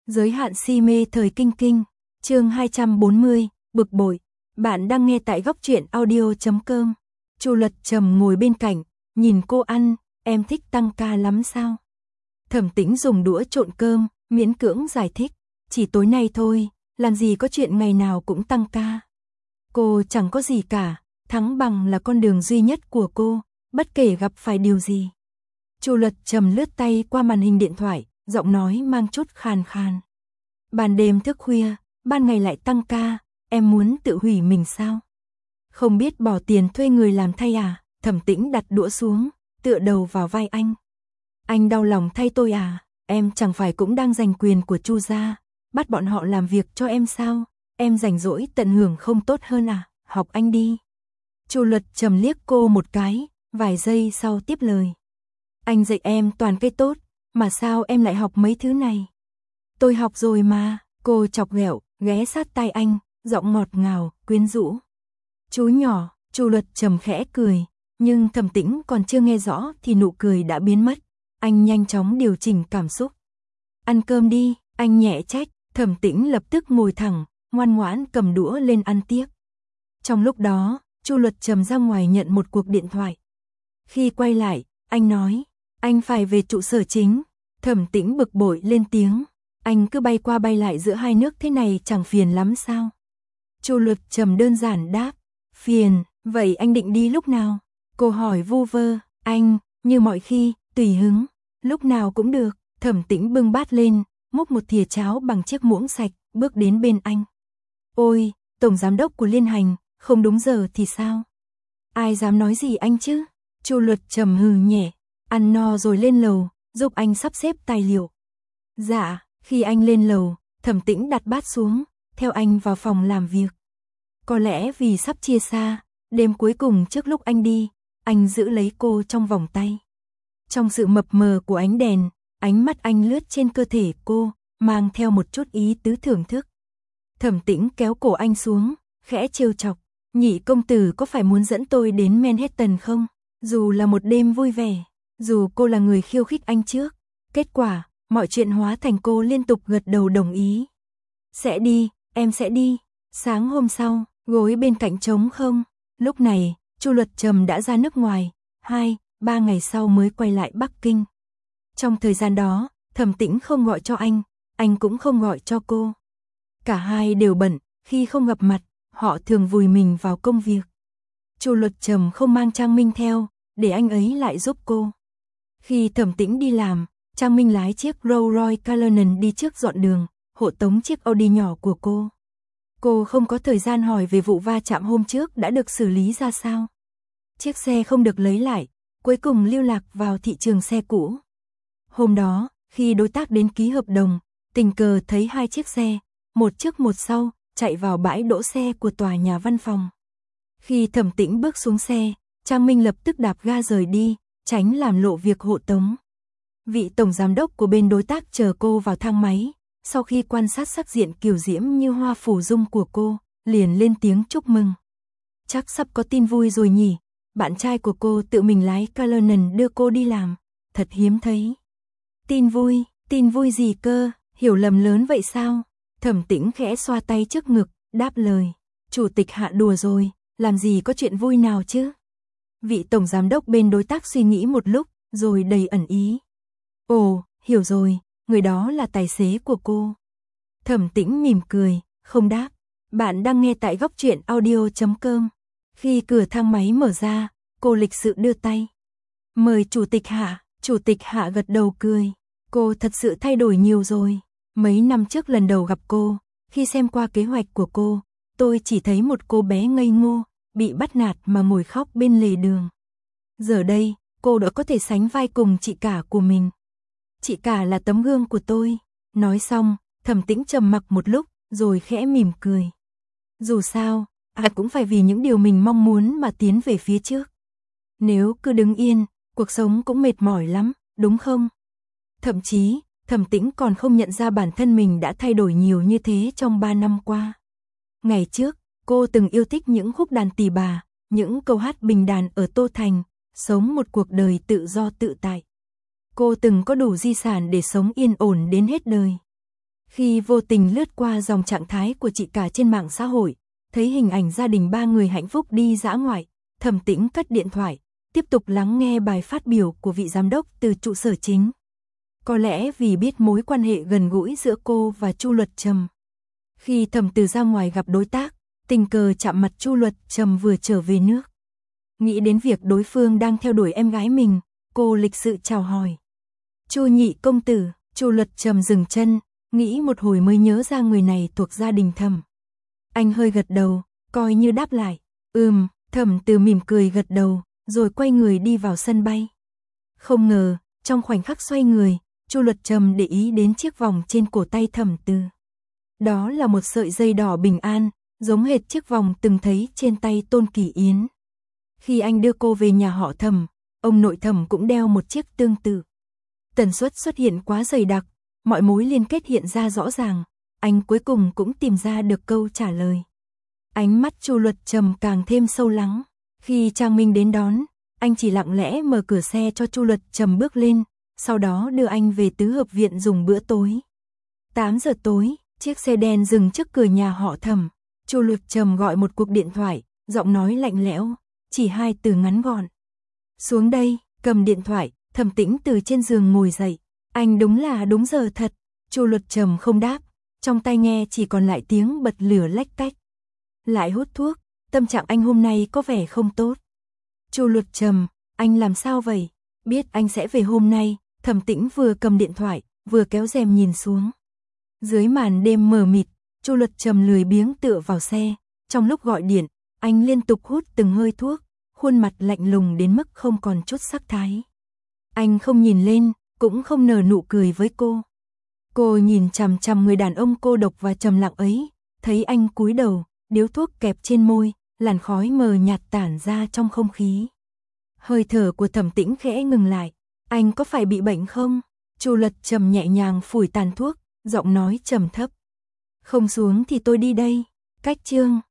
Giới hạn si mê thời kinh kinh, chương 240, bực bội. Bạn đang nghe tại góc truyện audio.com. Chu Luật Trầm ngồi bên cạnh, nhìn cô ăn, em thích tăng ca lắm sao? Thẩm Tĩnh dùng đũa trộn cơm, miễn cưỡng giải thích, chỉ tối nay thôi, làm gì có chuyện ngày nào cũng tăng ca. Cô chẳng có gì cả, thắng bằng là con đường duy nhất của cô, bất kể gặp phải điều gì. Chu Luật Trầm lướt tay qua màn hình điện thoại, giọng nói mang chút khàn khàn. Ban đêm thức khuya, ban ngày lại tăng ca, em muốn tự hủy mình sao? Không biết bỏ tiền thuê người làm thay à? Thẩm Tĩnh đặt đũa xuống, tựa đầu vào vai anh. Anh đau lòng thay tôi à? Em chẳng phải cũng đang giành quyền của Chu gia, bắt bọn họ làm việc cho em sao? Em rảnh rỗi tận hưởng không tốt hơn à? Học anh đi. Chu Luật Trầm liếc cô một cái, vài giây sau tiếp lời. Anh dạy em toàn cái tốt, mà sao em lại học mấy thứ này? Tôi học rồi mà, cô chọc ghẹo, ghé sát tai anh, giọng ngọt ngào, quyến rũ. Chú nhỏ, Chu Luật Trầm khẽ cười, nhưng Thẩm Tĩnh còn chưa nghe rõ thì nụ cười đã biến mất. Anh nhanh chóng điều chỉnh cảm xúc. Ăn cơm đi, anh nhẹ trách. Thẩm Tĩnh lập tức ngồi thẳng, ngoan ngoãn cầm đũa lên ăn tiếp. Trong lúc đó, Chu Luật Trầm ra ngoài nhận một cuộc điện thoại. Khi quay lại, anh nói, anh phải về trụ sở chính. Thẩm Tĩnh bực bội lên tiếng, anh cứ bay qua bay lại giữa hai nước thế này chẳng phiền lắm sao? Chu Luật Trầm đơn giản đáp, phiền, vậy anh định đi lúc nào? Cô hỏi vu vơ, anh, như mọi khi, tùy hứng, lúc nào cũng được. Thẩm Tĩnh bưng bát lên, múc một thìa cháo bằng chiếc muỗng sạch, bước đến bên anh. Ôi, tổng giám đốc của Liên Hành, không đúng giờ thì sao? Ai dám nói gì anh chứ? Chu Luật Trầm hừ nhẹ, ăn no rồi lên lầu, giúp anh sắp xếp tài liệu. Dạ, khi anh lên lầu, Thẩm Tĩnh đặt bát xuống, theo anh vào phòng làm việc. Có lẽ vì sắp chia xa, đêm cuối cùng trước lúc anh đi, anh giữ lấy cô trong vòng tay. Trong sự mập mờ của ánh đèn, ánh mắt anh lướt trên cơ thể cô, mang theo một chút ý tứ thưởng thức. Thẩm Tĩnh kéo cổ anh xuống, khẽ trêu chọc, nhị công tử có phải muốn dẫn tôi đến Manhattan không? Dù là một đêm vui vẻ, dù cô là người khiêu khích anh trước, kết quả, mọi chuyện hóa thành cô liên tục gật đầu đồng ý. Sẽ đi, em sẽ đi. Sáng hôm sau, gối bên cạnh trống không. Lúc này, Chu Luật Trầm đã ra nước ngoài, 2-3 ngày sau mới quay lại Bắc Kinh. Trong thời gian đó, Thẩm Tĩnh không gọi cho anh cũng không gọi cho cô. Cả hai đều bận, khi không gặp mặt, họ thường vùi mình vào công việc. Chu Luật Trầm không mang Trang Minh theo, để anh ấy lại giúp cô. Khi Thẩm Tĩnh đi làm, Trang Minh lái chiếc Rolls-Royce Cullinan đi trước dọn đường, hộ tống chiếc Audi nhỏ của cô. Cô không có thời gian hỏi về vụ va chạm hôm trước đã được xử lý ra sao. Chiếc xe không được lấy lại, cuối cùng lưu lạc vào thị trường xe cũ. Hôm đó, khi đối tác đến ký hợp đồng, tình cờ thấy hai chiếc xe, một trước một sau, chạy vào bãi đỗ xe của tòa nhà văn phòng. Khi Thẩm Tĩnh bước xuống xe, Trang Minh lập tức đạp ga rời đi, tránh làm lộ việc hộ tống. Vị tổng giám đốc của bên đối tác chờ cô vào thang máy, sau khi quan sát sắc diện kiều diễm như hoa phủ dung của cô, liền lên tiếng chúc mừng. Chắc sắp có tin vui rồi nhỉ, bạn trai của cô tự mình lái Cullinan đưa cô đi làm, thật hiếm thấy. Tin vui gì cơ, hiểu lầm lớn vậy sao? Thẩm Tĩnh khẽ xoa tay trước ngực, đáp lời, chủ tịch hạ đùa rồi, làm gì có chuyện vui nào chứ? Vị tổng giám đốc bên đối tác suy nghĩ một lúc, rồi đầy ẩn ý. Ồ, hiểu rồi, người đó là tài xế của cô. Thẩm Tĩnh mỉm cười, không đáp. Bạn đang nghe tại góc truyện audio.com. Khi cửa thang máy mở ra, cô lịch sự đưa tay. Mời chủ tịch hạ gật đầu cười. Cô thật sự thay đổi nhiều rồi. Mấy năm trước lần đầu gặp cô, khi xem qua kế hoạch của cô, tôi chỉ thấy một cô bé ngây ngô, bị bắt nạt mà ngồi khóc bên lề đường. Giờ đây, cô đã có thể sánh vai cùng chị cả của mình. Chị cả là tấm gương của tôi. Nói xong, Thẩm Tĩnh trầm mặc một lúc, rồi khẽ mỉm cười. Dù sao, ai cũng phải vì những điều mình mong muốn mà tiến về phía trước. Nếu cứ đứng yên, cuộc sống cũng mệt mỏi lắm, đúng không? Thậm chí, Thẩm Tĩnh còn không nhận ra bản thân mình đã thay đổi nhiều như thế trong 3 năm qua. Ngày trước, cô từng yêu thích những khúc đàn tỳ bà, những câu hát bình đàn ở Tô Thành, sống một cuộc đời tự do tự tại. Cô từng có đủ di sản để sống yên ổn đến hết đời. Khi vô tình lướt qua dòng trạng thái của chị cả trên mạng xã hội, thấy hình ảnh gia đình 3 người hạnh phúc đi dã ngoại, Thẩm Tĩnh cất điện thoại, tiếp tục lắng nghe bài phát biểu của vị giám đốc từ trụ sở chính. Có lẽ vì biết mối quan hệ gần gũi giữa cô và Chu Luật Trầm. Khi Thẩm Từ ra ngoài gặp đối tác, tình cờ chạm mặt Chu Luật Trầm vừa trở về nước. Nghĩ đến việc đối phương đang theo đuổi em gái mình, cô lịch sự chào hỏi. Chu nhị công tử. Chu Luật Trầm dừng chân, nghĩ một hồi mới nhớ ra người này thuộc gia đình Thẩm. Anh hơi gật đầu, coi như đáp lại. Thẩm Từ mỉm cười gật đầu, rồi quay người đi vào sân bay. Không ngờ, trong khoảnh khắc xoay người, Chu Luật Trầm để ý đến chiếc vòng trên cổ tay Thẩm Từ. Đó là một sợi dây đỏ bình an, giống hệt chiếc vòng từng thấy trên tay Tôn Kỳ Yến. Khi anh đưa cô về nhà họ Thẩm, ông nội Thẩm cũng đeo một chiếc tương tự. Tần suất xuất hiện quá dày đặc, mọi mối liên kết hiện ra rõ ràng, anh cuối cùng cũng tìm ra được câu trả lời. Ánh mắt Chu Luật Trầm càng thêm sâu lắng. Khi Trang Minh đến đón, anh chỉ lặng lẽ mở cửa xe cho Chu Luật Trầm bước lên, sau đó đưa anh về tứ hợp viện dùng bữa tối. 8 giờ tối, chiếc xe đen dừng trước cửa nhà họ Thẩm. Chu Luật Trầm gọi một cuộc điện thoại, giọng nói lạnh lẽo, chỉ 2 từ ngắn gọn. Xuống đây, cầm điện thoại. Thẩm Tĩnh từ trên giường ngồi dậy. Anh đúng giờ thật. Chu Luật Trầm không đáp, trong tai nghe chỉ còn lại tiếng bật lửa lách cách. Lại hút thuốc, tâm trạng anh hôm nay có vẻ không tốt. Chu Luật Trầm, anh làm sao vậy? Biết anh sẽ về hôm nay. Thẩm Tĩnh vừa cầm điện thoại, vừa kéo rèm nhìn xuống. Dưới màn đêm mờ mịt, Chu Luật Trầm lười biếng tựa vào xe. Trong lúc gọi điện, anh liên tục hút từng hơi thuốc, khuôn mặt lạnh lùng đến mức không còn chút sắc thái. Anh không nhìn lên, cũng không nở nụ cười với cô. Cô nhìn chằm chằm người đàn ông cô độc và trầm lặng ấy, thấy anh cúi đầu, điếu thuốc kẹp trên môi, làn khói mờ nhạt tản ra trong không khí. Hơi thở của Thẩm Tĩnh khẽ ngừng lại. Anh có phải bị bệnh không? Chu Luật Trầm nhẹ nhàng phủi tàn thuốc, giọng nói trầm thấp. Không xuống thì tôi đi đây. Cách chương